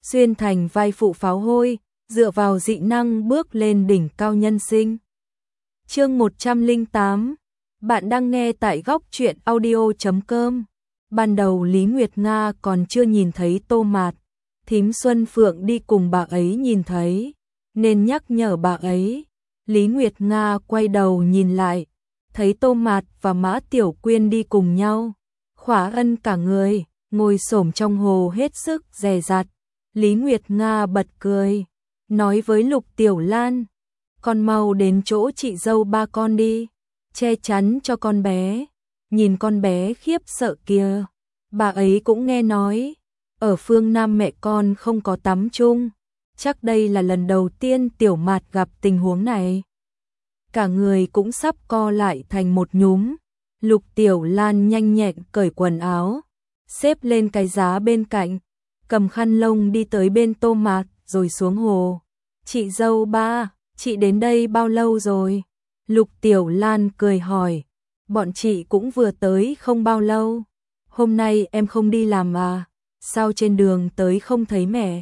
xuyên thành vai phụ pháo hôi, dựa vào dị năng bước lên đỉnh cao nhân sinh. Chương 108. Bạn đang nghe tại góc truyện audio.com. Ban đầu Lý Nguyệt Nga còn chưa nhìn thấy Tô Mạt, thím Xuân Phượng đi cùng bà ấy nhìn thấy, nên nhắc nhở bà ấy. Lý Nguyệt Nga quay đầu nhìn lại, thấy Tô Mạt và Mã Tiểu Quyên đi cùng nhau, khỏa ân cả người, ngồi xổm trong hồ hết sức dè dặt. Lý Nguyệt Nga bật cười, nói với Lục Tiểu Lan, con mau đến chỗ chị dâu ba con đi, che chắn cho con bé. Nhìn con bé khiếp sợ kia, bà ấy cũng nghe nói, ở phương Nam mẹ con không có tắm chung, chắc đây là lần đầu tiên Tiểu Mạt gặp tình huống này. Cả người cũng sắp co lại thành một nhúm. Lục Tiểu Lan nhanh nhẹn cởi quần áo, xếp lên cái giá bên cạnh, cầm khăn lông đi tới bên Tô Mạt rồi xuống hồ. Chị dâu ba, chị đến đây bao lâu rồi? Lục Tiểu Lan cười hỏi. Bọn chị cũng vừa tới không bao lâu. Hôm nay em không đi làm à? Sao trên đường tới không thấy mẹ?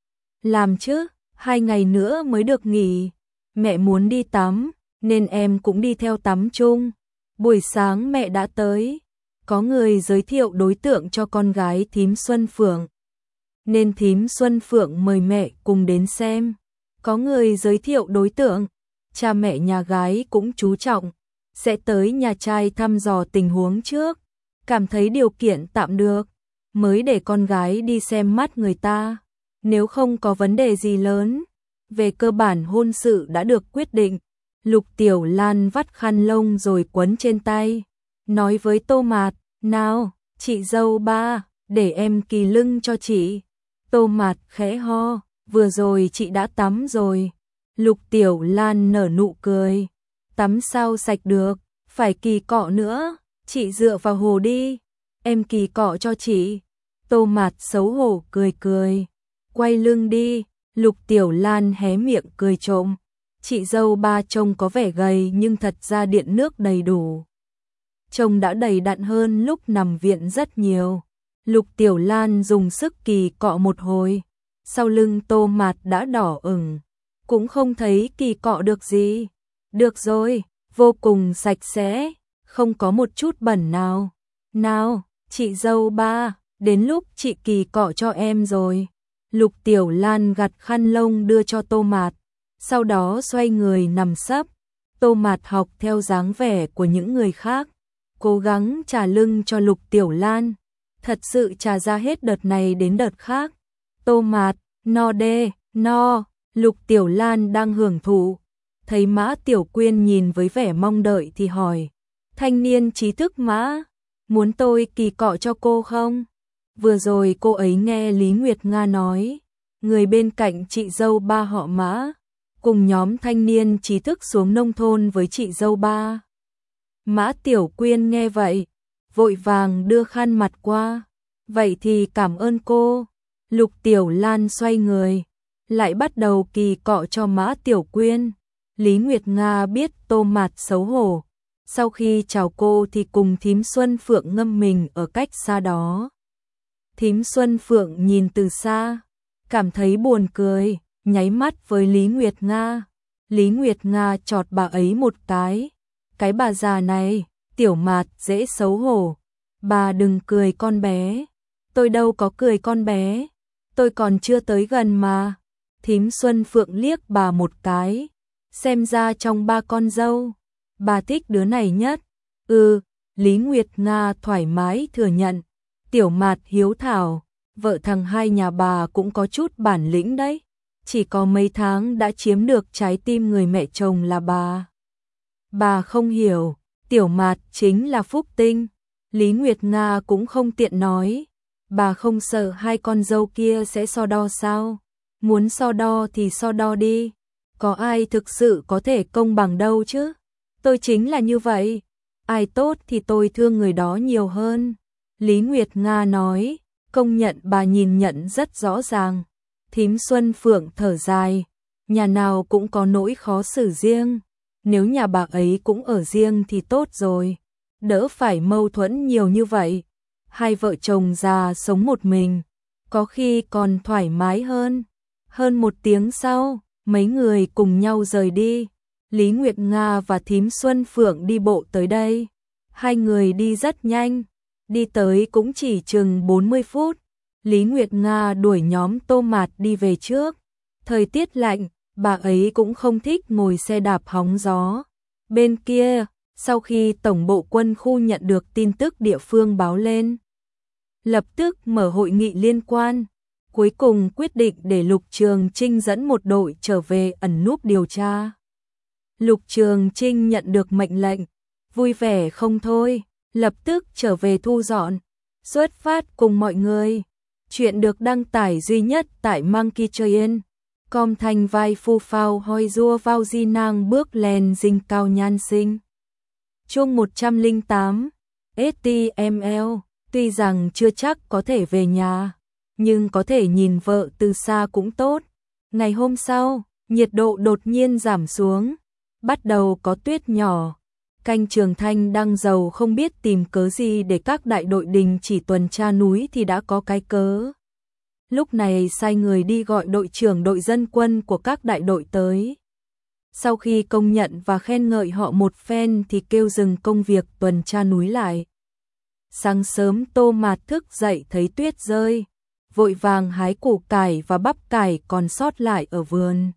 Làm chứ, 2 ngày nữa mới được nghỉ. Mẹ muốn đi tắm, nên em cũng đi theo tắm chung. Buổi sáng mẹ đã tới, có người giới thiệu đối tượng cho con gái thím Xuân Phượng, nên thím Xuân Phượng mời mẹ cùng đến xem. Có người giới thiệu đối tượng, cha mẹ nhà gái cũng chú trọng, sẽ tới nhà trai thăm dò tình huống trước, cảm thấy điều kiện tạm được, mới để con gái đi xem mắt người ta. Nếu không có vấn đề gì lớn, về cơ bản hôn sự đã được quyết định. Lục Tiểu Lan vắt khăn lông rồi quấn trên tay, nói với Tô Mạt, nào, chị dâu ba, để em kỳ lưng cho chị. Tô Mạt khẽ ho, vừa rồi chị đã tắm rồi. Lục Tiểu Lan nở nụ cười, tắm sao sạch được, phải kỳ cọ nữa, chị dựa vào hồ đi, em kỳ cọ cho chị. Tô Mạt xấu hổ cười cười, quay lưng đi. Lục Tiểu Lan hé miệng cười trộm. Chị dâu ba trông có vẻ gầy nhưng thật ra điện nước đầy đủ. Trông đã đầy đặn hơn lúc nằm viện rất nhiều. Lục Tiểu Lan dùng sức kỳ cọ một hồi, sau lưng Tô Mạt đã đỏ ửng, cũng không thấy kỳ cọ được gì. Được rồi, vô cùng sạch sẽ, không có một chút bẩn nào. Nào, chị dâu ba, đến lúc chị kỳ cọ cho em rồi. Lục Tiểu Lan gặt khăn lông đưa cho Tô Mạt, sau đó xoay người nằm sấp. Tô Mạt học theo dáng vẻ của những người khác, cố gắng trà lưng cho Lục Tiểu Lan, thật sự trà ra hết đợt này đến đợt khác. Tô Mạt, no đê, no. Lục Tiểu Lan đang hưởng thụ, thấy Mã Tiểu Quyên nhìn với vẻ mong đợi thì hỏi, thanh niên trí thức Mã, muốn tôi kỳ cọ cho cô không? Vừa rồi cô ấy nghe Lý Nguyệt Nga nói, người bên cạnh chị dâu ba họ Mã, cùng nhóm thanh niên trí thức xuống nông thôn với chị dâu ba. Mã Tiểu Quyên nghe vậy, vội vàng đưa khăn mặt qua. Vậy thì cảm ơn cô. Lục Tiểu Lan xoay người, lại bắt đầu kỳ cọ cho Mã Tiểu Quyên. Lý Nguyệt Nga biết Tô Mạt xấu hổ, sau khi chào cô thì cùng thím Xuân Phượng ngâm mình ở cách xa đó. Thím Xuân Phượng nhìn từ xa, cảm thấy buồn cười, nháy mắt với Lý Nguyệt Nga. Lý Nguyệt Nga chọt bà ấy một cái bà già này, Tiểu Mạt dễ xấu hổ. Bà đừng cười con bé. Tôi đâu có cười con bé, tôi còn chưa tới gần mà. Thím Xuân Phượng liếc bà một cái, xem ra trong 3 con dâu, bà thích đứa này nhất. Lý Nguyệt Nga thoải mái thừa nhận. Tiểu Mạt hiếu thảo, vợ thằng hai nhà bà cũng có chút bản lĩnh đấy. Chỉ có mấy tháng đã chiếm được trái tim người mẹ chồng là bà. Bà không hiểu, Tiểu Mạt chính là phúc tinh. Lý Nguyệt Nga cũng không tiện nói, bà không sợ 2 con dâu kia sẽ so đo sao? Muốn so đo thì so đo đi, có ai thực sự có thể công bằng đâu chứ? Tôi chính là như vậy, ai tốt thì tôi thương người đó nhiều hơn. Lý Nguyệt Nga nói, công nhận bà nhìn nhận rất rõ ràng. Thím Xuân Phượng thở dài, nhà nào cũng có nỗi khó xử riêng, nếu nhà bà ấy cũng ở riêng thì tốt rồi, đỡ phải mâu thuẫn nhiều như vậy. 2 vợ chồng già sống một mình, có khi còn thoải mái hơn. Hơn 1 tiếng sau, mấy người cùng nhau rời đi. Lý Nguyệt Nga và thím Xuân Phượng đi bộ tới đây. Hai người đi rất nhanh, đi tới cũng chỉ chừng 40 phút. Lý Nguyệt Nga đuổi nhóm Tô Mạt đi về trước. Thời tiết lạnh, bà ấy cũng không thích ngồi xe đạp hóng gió. Bên kia, sau khi Tổng bộ quân khu nhận được tin tức địa phương báo lên, lập tức mở hội nghị liên quan, cuối cùng quyết định để Lục Trường Trinh dẫn một đội trở về ẩn núp điều tra. Lục Trường Trinh nhận được mệnh lệnh, vui vẻ không thôi, lập tức trở về thu dọn, xuất phát cùng mọi người. Chuyện được đăng tải duy nhất tại Monkey Train. Com thành vai phu phao hoi rua vào di nang bước lên dinh cao nhan sinh. Chương 108 STML. Tuy rằng chưa chắc có thể về nhà, nhưng có thể nhìn vợ từ xa cũng tốt. Ngày hôm sau, nhiệt độ đột nhiên giảm xuống, bắt đầu có tuyết nhỏ. Canh Trường Thanh đang giàu không biết tìm cớ gì để các đại đội đình chỉ tuần tra núi thì đã có cái cớ. Lúc này sai người đi gọi đội trưởng đội dân quân của các đại đội tới. Sau khi công nhận và khen ngợi họ một phen thì kêu dừng công việc tuần tra núi lại. Sáng sớm Tô Mạt thức dậy thấy tuyết rơi, vội vàng hái củ cải và bắp cải còn sót lại ở vườn.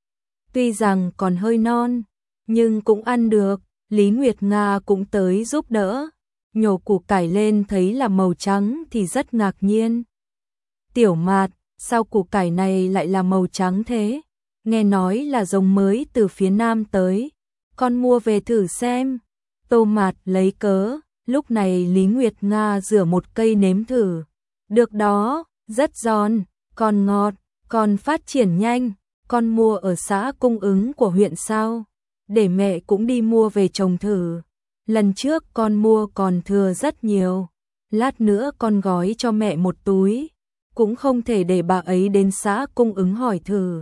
Tuy rằng còn hơi non, nhưng cũng ăn được. Lý Nguyệt Nga cũng tới giúp đỡ, nhổ củ cải lên thấy là màu trắng thì rất ngạc nhiên. Tiểu Mạt, sao củ cải này lại là màu trắng thế? Nghe nói là giống mới từ phía Nam tới, con mua về thử xem. Tô Mạt lấy cớ, lúc này Lý Nguyệt Nga rửa một cây nếm thử. Được đó, rất giòn, còn ngọt, còn phát triển nhanh, con mua ở xã cung ứng của huyện sao? Để mẹ cũng đi mua về trồng thử. Lần trước con mua còn thừa rất nhiều, lát nữa con gói cho mẹ một túi. Cũng không thể để bà ấy đến xã cung ứng hỏi thử,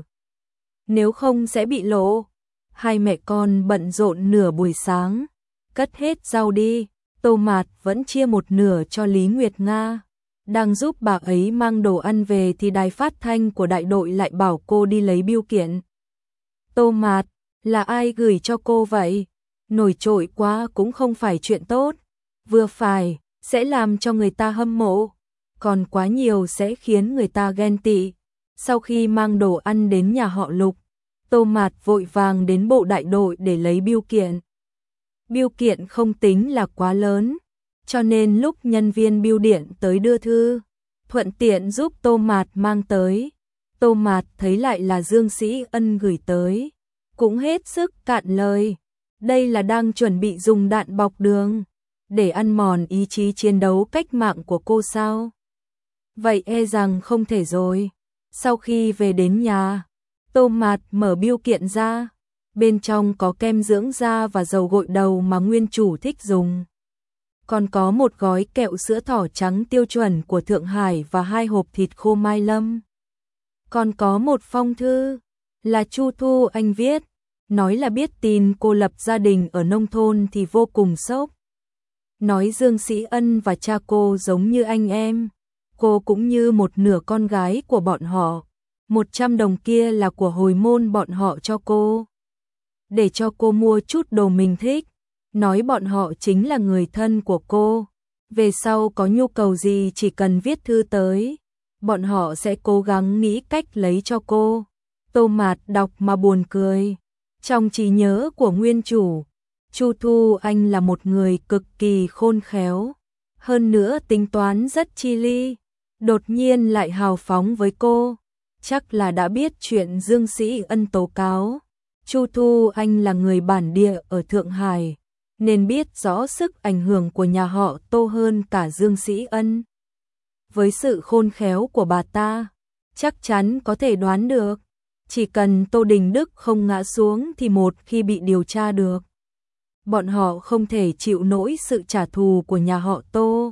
nếu không sẽ bị lộ. Hai mẹ con bận rộn nửa buổi sáng, cất hết rau đi. Tô Mạt vẫn chia một nửa cho Lý Nguyệt Nga. Đang giúp bà ấy mang đồ ăn về thì đài phát thanh của đại đội lại bảo cô đi lấy bưu kiện. Tô Mạt, là ai gửi cho cô vậy? Nổi trội quá cũng không phải chuyện tốt. Vừa phải, sẽ làm cho người ta hâm mộ. Còn quá nhiều sẽ khiến người ta ghen tị. Sau khi mang đồ ăn đến nhà họ Lục, Tô Mạt vội vàng đến bộ đại đội để lấy bưu kiện. Bưu kiện không tính là quá lớn, cho nên lúc nhân viên bưu điện tới đưa thư, thuận tiện giúp Tô Mạt mang tới. Tô Mạt thấy lại là Dương Sĩ Ân gửi tới, cũng hết sức cạn lời. Đây là đang chuẩn bị dùng đạn bọc đường để ăn mòn ý chí chiến đấu cách mạng của cô sao? Vậy e rằng không thể rồi. Sau khi về đến nhà, Tô Mạt mở bưu kiện ra, bên trong có kem dưỡng da và dầu gội đầu mà nguyên chủ thích dùng. Còn có một gói kẹo sữa thỏ trắng tiêu chuẩn của Thượng Hải và 2 hộp thịt khô Mai Lâm. Còn có một phong thư, là Chu Thu Anh viết, nói là biết tin cô lập gia đình ở nông thôn thì vô cùng sốc. Nói Dương Sĩ Ân và cha cô giống như anh em, cô cũng như một nửa con gái của bọn họ. 100 đồng kia là của hồi môn bọn họ cho cô, để cho cô mua chút đồ mình thích. Nói bọn họ chính là người thân của cô, về sau có nhu cầu gì chỉ cần viết thư tới, bọn họ sẽ cố gắng nghĩ cách lấy cho cô. Tô Mạt đọc mà buồn cười. Trong trí nhớ của nguyên chủ, Chu Thu Anh là một người cực kỳ khôn khéo, hơn nữa tính toán rất chi li, đột nhiên lại hào phóng với cô, chắc là đã biết chuyện Dương Sĩ Ân tố cáo. Chu Thu Anh là người bản địa ở Thượng Hải, nên biết rõ sức ảnh hưởng của nhà họ Tô hơn cả Dương Sĩ Ân. Với sự khôn khéo của bà ta, chắc chắn có thể đoán được, chỉ cần Tô Đình Đức không ngã xuống thì một khi bị điều tra được, bọn họ không thể chịu nổi sự trả thù của nhà họ Tô.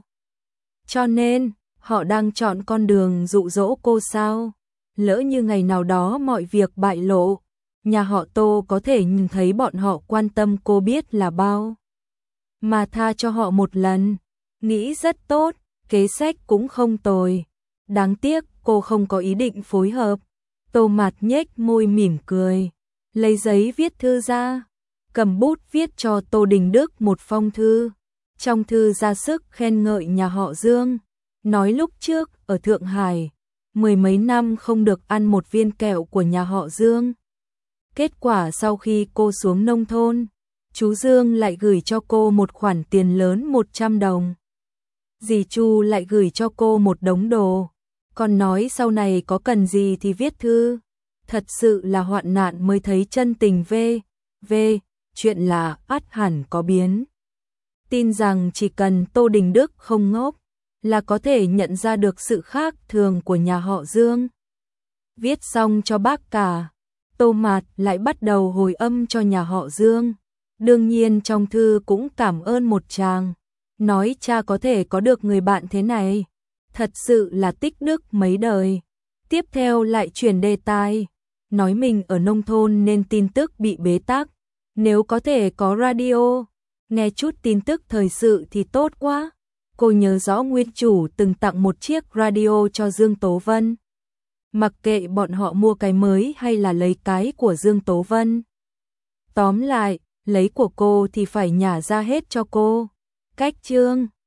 Cho nên, họ đang chọn con đường dụ dỗ cô sao? Lỡ như ngày nào đó mọi việc bại lộ, nhà họ Tô có thể nhìn thấy bọn họ quan tâm cô biết là bao. Mà tha cho họ một lần, nghĩ rất tốt, kế sách cũng không tồi. Đáng tiếc cô không có ý định phối hợp. Tô Mạt nhếch môi mỉm cười, lấy giấy viết thư ra, cầm bút viết cho Tô Đình Đức một phong thư. Trong thư ra sức khen ngợi nhà họ Dương, nói lúc trước ở Thượng Hải, mười mấy năm không được ăn một viên kẹo của nhà họ Dương. Kết quả sau khi cô xuống nông thôn, chú Dương lại gửi cho cô một khoản tiền lớn 100 đồng. Dì Chu lại gửi cho cô một đống đồ, còn nói sau này có cần gì thì viết thư. Thật sự là hoạn nạn mới thấy chân tình về, chuyện là ắt hẳn có biến. Tin rằng chỉ cần Tô Đình Đức không ngốc, là có thể nhận ra được sự khác thường của nhà họ Dương. Viết xong cho bác cả, Tô Mạt lại bắt đầu hồi âm cho nhà họ Dương. Đương nhiên trong thư cũng cảm ơn một tràng, nói cha có thể có được người bạn thế này, thật sự là tích đức mấy đời. Tiếp theo lại chuyển đề tài, nói mình ở nông thôn nên tin tức bị bế tắc, nếu có thể có radio, nghe chút tin tức thời sự thì tốt quá. Cô nhớ rõ nguyên chủ từng tặng một chiếc radio cho Dương Tố Vân. Mặc kệ bọn họ mua cái mới hay là lấy cái của Dương Tố Vân. Tóm lại, lấy của cô thì phải nhả ra hết cho cô. Cách chương